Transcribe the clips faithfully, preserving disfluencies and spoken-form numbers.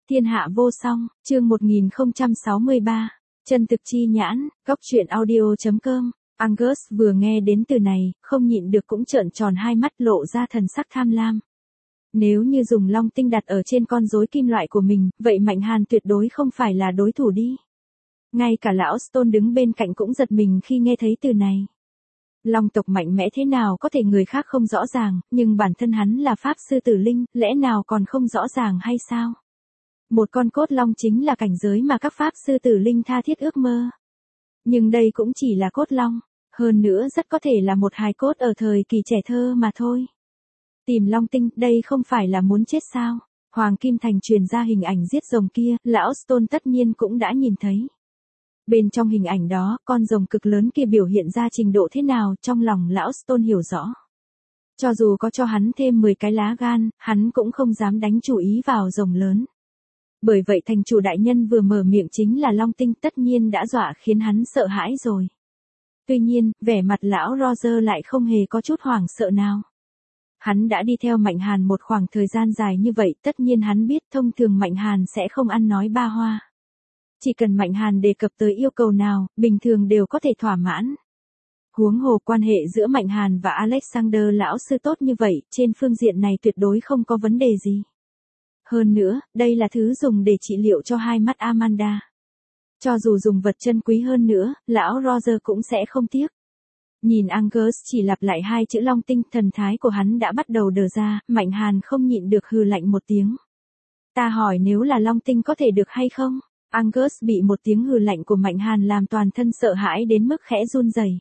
Thiên hạ vô song, chương một nghìn không trăm sáu mươi ba, chân thực chi nhãn, góc truyện audio chấm com. Angus vừa nghe đến từ này, không nhịn được cũng trợn tròn hai mắt lộ ra thần sắc tham lam. Nếu như dùng long tinh đặt ở trên con rối kim loại của mình, vậy Mạnh Hàn tuyệt đối không phải là đối thủ đi. Ngay cả lão Stone đứng bên cạnh cũng giật mình khi nghe thấy từ này. Long tộc mạnh mẽ thế nào có thể người khác không rõ ràng, nhưng bản thân hắn là pháp sư tử linh, lẽ nào còn không rõ ràng hay sao? Một con cốt long chính là cảnh giới mà các pháp sư tử linh tha thiết ước mơ. Nhưng đây cũng chỉ là cốt long, hơn nữa rất có thể là một hài cốt ở thời kỳ trẻ thơ mà thôi. Tìm long tinh, đây không phải là muốn chết sao? Hoàng Kim Thành truyền ra hình ảnh giết rồng kia, lão Stone tất nhiên cũng đã nhìn thấy. Bên trong hình ảnh đó, con rồng cực lớn kia biểu hiện ra trình độ thế nào trong lòng lão Stone hiểu rõ. Cho dù có cho hắn thêm mười cái lá gan, hắn cũng không dám đánh chủ ý vào rồng lớn. Bởi vậy thành chủ đại nhân vừa mở miệng chính là long tinh, tất nhiên đã dọa khiến hắn sợ hãi rồi. Tuy nhiên, vẻ mặt lão Roger lại không hề có chút hoảng sợ nào. Hắn đã đi theo Mạnh Hàn một khoảng thời gian dài như vậy, tất nhiên hắn biết thông thường Mạnh Hàn sẽ không ăn nói ba hoa. Chỉ cần Mạnh Hàn đề cập tới yêu cầu nào, bình thường đều có thể thỏa mãn. Huống hồ quan hệ giữa Mạnh Hàn và Alexander lão sư tốt như vậy, trên phương diện này tuyệt đối không có vấn đề gì. Hơn nữa, đây là thứ dùng để trị liệu cho hai mắt Amanda. Cho dù dùng vật chân quý hơn nữa, lão Roger cũng sẽ không tiếc. Nhìn Angus chỉ lặp lại hai chữ long tinh, thần thái của hắn đã bắt đầu đờ ra, Mạnh Hàn không nhịn được hừ lạnh một tiếng. Ta hỏi nếu là long tinh có thể được hay không? Angus bị một tiếng hừ lạnh của Mạnh Hàn làm toàn thân sợ hãi đến mức khẽ run rẩy.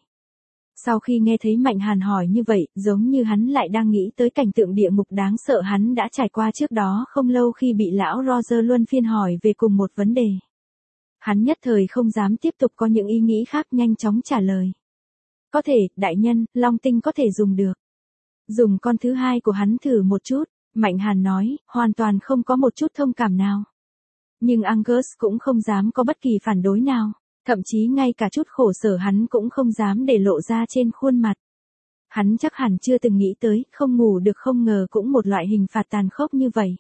Sau khi nghe thấy Mạnh Hàn hỏi như vậy, giống như hắn lại đang nghĩ tới cảnh tượng địa ngục đáng sợ hắn đã trải qua trước đó không lâu khi bị lão Roger luân phiên hỏi về cùng một vấn đề. Hắn nhất thời không dám tiếp tục có những ý nghĩ khác, nhanh chóng trả lời. Có thể, đại nhân, long tinh có thể dùng được. Dùng con thứ hai của hắn thử một chút, Mạnh Hàn nói, hoàn toàn không có một chút thông cảm nào. Nhưng Angus cũng không dám có bất kỳ phản đối nào, thậm chí ngay cả chút khổ sở hắn cũng không dám để lộ ra trên khuôn mặt. Hắn chắc hẳn chưa từng nghĩ tới, không ngủ được không ngờ cũng một loại hình phạt tàn khốc như vậy.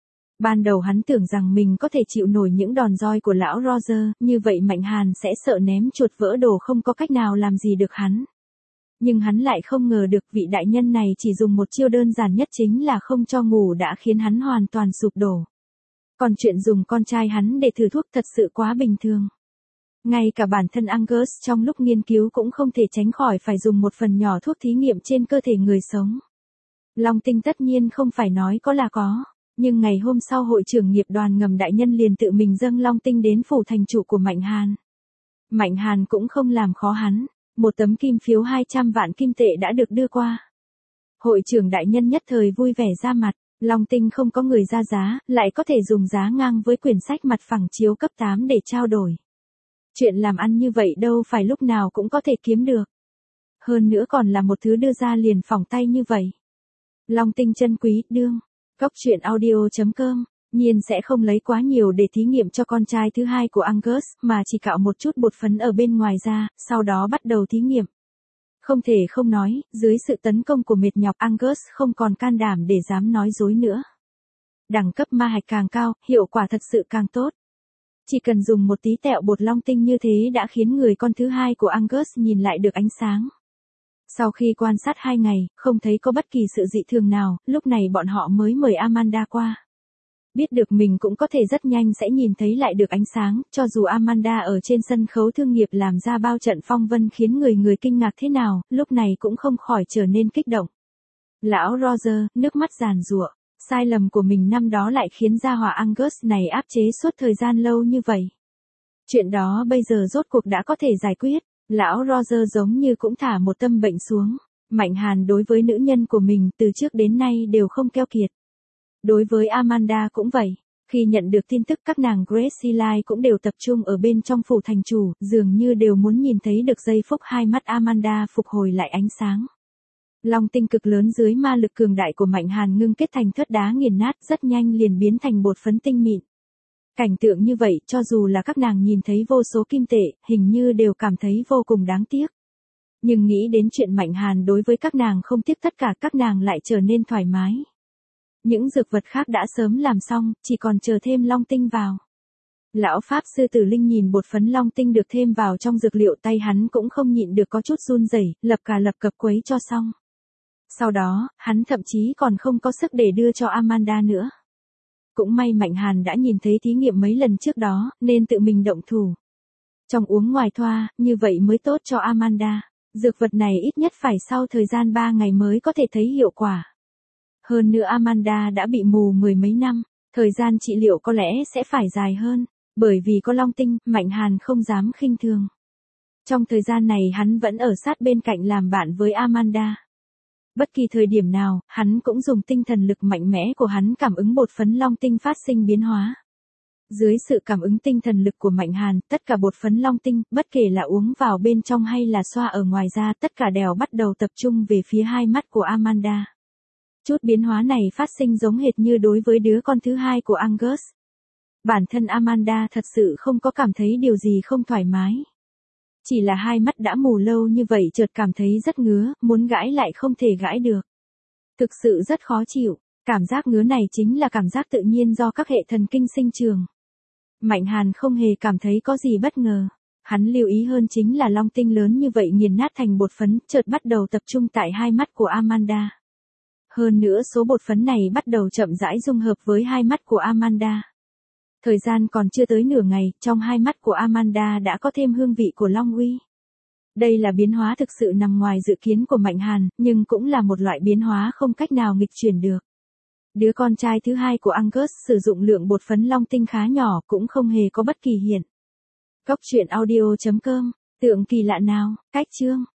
Ban đầu hắn tưởng rằng mình có thể chịu nổi những đòn roi của lão Roger, như vậy Mạnh Hàn sẽ sợ ném chuột vỡ đồ không có cách nào làm gì được hắn. Nhưng hắn lại không ngờ được vị đại nhân này chỉ dùng một chiêu đơn giản nhất chính là không cho ngủ đã khiến hắn hoàn toàn sụp đổ. Còn chuyện dùng con trai hắn để thử thuốc thật sự quá bình thường. Ngay cả bản thân Angus trong lúc nghiên cứu cũng không thể tránh khỏi phải dùng một phần nhỏ thuốc thí nghiệm trên cơ thể người sống. Long tinh tất nhiên không phải nói có là có, nhưng ngày hôm sau hội trưởng nghiệp đoàn ngầm đại nhân liền tự mình dâng long tinh đến phủ thành chủ của Mạnh Hàn. Mạnh Hàn cũng không làm khó hắn, một tấm kim phiếu hai trăm vạn kim tệ đã được đưa qua. Hội trưởng đại nhân nhất thời vui vẻ ra mặt. Long tinh không có người ra giá, lại có thể dùng giá ngang với quyển sách mặt phẳng chiếu cấp tám để trao đổi. Chuyện làm ăn như vậy đâu phải lúc nào cũng có thể kiếm được. Hơn nữa còn là một thứ đưa ra liền phỏng tay như vậy. Long tinh chân quý, đương. Góc truyện audio chấm com, nhiên sẽ không lấy quá nhiều để thí nghiệm cho con trai thứ hai của Angus, mà chỉ cạo một chút bột phấn ở bên ngoài ra, sau đó bắt đầu thí nghiệm. Không thể không nói, dưới sự tấn công của mệt nhọc Angus không còn can đảm để dám nói dối nữa. Đẳng cấp ma hạch càng cao, hiệu quả thật sự càng tốt. Chỉ cần dùng một tí tẹo bột long tinh như thế đã khiến người con thứ hai của Angus nhìn lại được ánh sáng. Sau khi quan sát hai ngày, không thấy có bất kỳ sự dị thường nào, lúc này bọn họ mới mời Amanda qua. Biết được mình cũng có thể rất nhanh sẽ nhìn thấy lại được ánh sáng, cho dù Amanda ở trên sân khấu thương nghiệp làm ra bao trận phong vân khiến người người kinh ngạc thế nào, lúc này cũng không khỏi trở nên kích động. Lão Roger, nước mắt giàn giụa, sai lầm của mình năm đó lại khiến gia hỏa Angus này áp chế suốt thời gian lâu như vậy. Chuyện đó bây giờ rốt cuộc đã có thể giải quyết, lão Roger giống như cũng thả một tâm bệnh xuống. Mạnh Hàn đối với nữ nhân của mình từ trước đến nay đều không keo kiệt. Đối với Amanda cũng vậy, khi nhận được tin tức các nàng Gracie Lai cũng đều tập trung ở bên trong phủ thành chủ, dường như đều muốn nhìn thấy được giây phút hai mắt Amanda phục hồi lại ánh sáng. Long tinh cực lớn dưới ma lực cường đại của Mạnh Hàn ngưng kết thành thớt đá nghiền nát rất nhanh liền biến thành bột phấn tinh mịn. Cảnh tượng như vậy cho dù là các nàng nhìn thấy vô số kim tệ, hình như đều cảm thấy vô cùng đáng tiếc. Nhưng nghĩ đến chuyện Mạnh Hàn đối với các nàng không tiếc tất cả các nàng lại trở nên thoải mái. Những dược vật khác đã sớm làm xong, chỉ còn chờ thêm long tinh vào. Lão Pháp Sư Tử Linh nhìn bột phấn long tinh được thêm vào trong dược liệu, tay hắn cũng không nhịn được có chút run rẩy, lập cà lập cập quấy cho xong. Sau đó, hắn thậm chí còn không có sức để đưa cho Amanda nữa. Cũng may Mạnh Hàn đã nhìn thấy thí nghiệm mấy lần trước đó, nên tự mình động thủ. Trong uống ngoài thoa, như vậy mới tốt cho Amanda. Dược vật này ít nhất phải sau thời gian ba ngày mới có thể thấy hiệu quả. Hơn nữa Amanda đã bị mù mười mấy năm, thời gian trị liệu có lẽ sẽ phải dài hơn, bởi vì có long tinh, Mạnh Hàn không dám khinh thường. Trong thời gian này hắn vẫn ở sát bên cạnh làm bạn với Amanda. Bất kỳ thời điểm nào, hắn cũng dùng tinh thần lực mạnh mẽ của hắn cảm ứng bột phấn long tinh phát sinh biến hóa. Dưới sự cảm ứng tinh thần lực của Mạnh Hàn, tất cả bột phấn long tinh, bất kể là uống vào bên trong hay là xoa ở ngoài da, tất cả đều bắt đầu tập trung về phía hai mắt của Amanda. Chút biến hóa này phát sinh giống hệt như đối với đứa con thứ hai của Angus. Bản thân Amanda thật sự không có cảm thấy điều gì không thoải mái. Chỉ là hai mắt đã mù lâu như vậy chợt cảm thấy rất ngứa, muốn gãi lại không thể gãi được. Thực sự rất khó chịu, cảm giác ngứa này chính là cảm giác tự nhiên do các hệ thần kinh sinh trường. Mạnh Hàn không hề cảm thấy có gì bất ngờ. Hắn lưu ý hơn chính là long tinh lớn như vậy nghiền nát thành bột phấn, chợt bắt đầu tập trung tại hai mắt của Amanda. Hơn nữa số bột phấn này bắt đầu chậm rãi dung hợp với hai mắt của Amanda. Thời gian còn chưa tới nửa ngày, trong hai mắt của Amanda đã có thêm hương vị của long uy. Đây là biến hóa thực sự nằm ngoài dự kiến của Mạnh Hàn, nhưng cũng là một loại biến hóa không cách nào nghịch chuyển được. Đứa con trai thứ hai của Angus sử dụng lượng bột phấn long tinh khá nhỏ, cũng không hề có bất kỳ hiện. Góc truyện audio chấm com, tượng kỳ lạ nào, cách chương.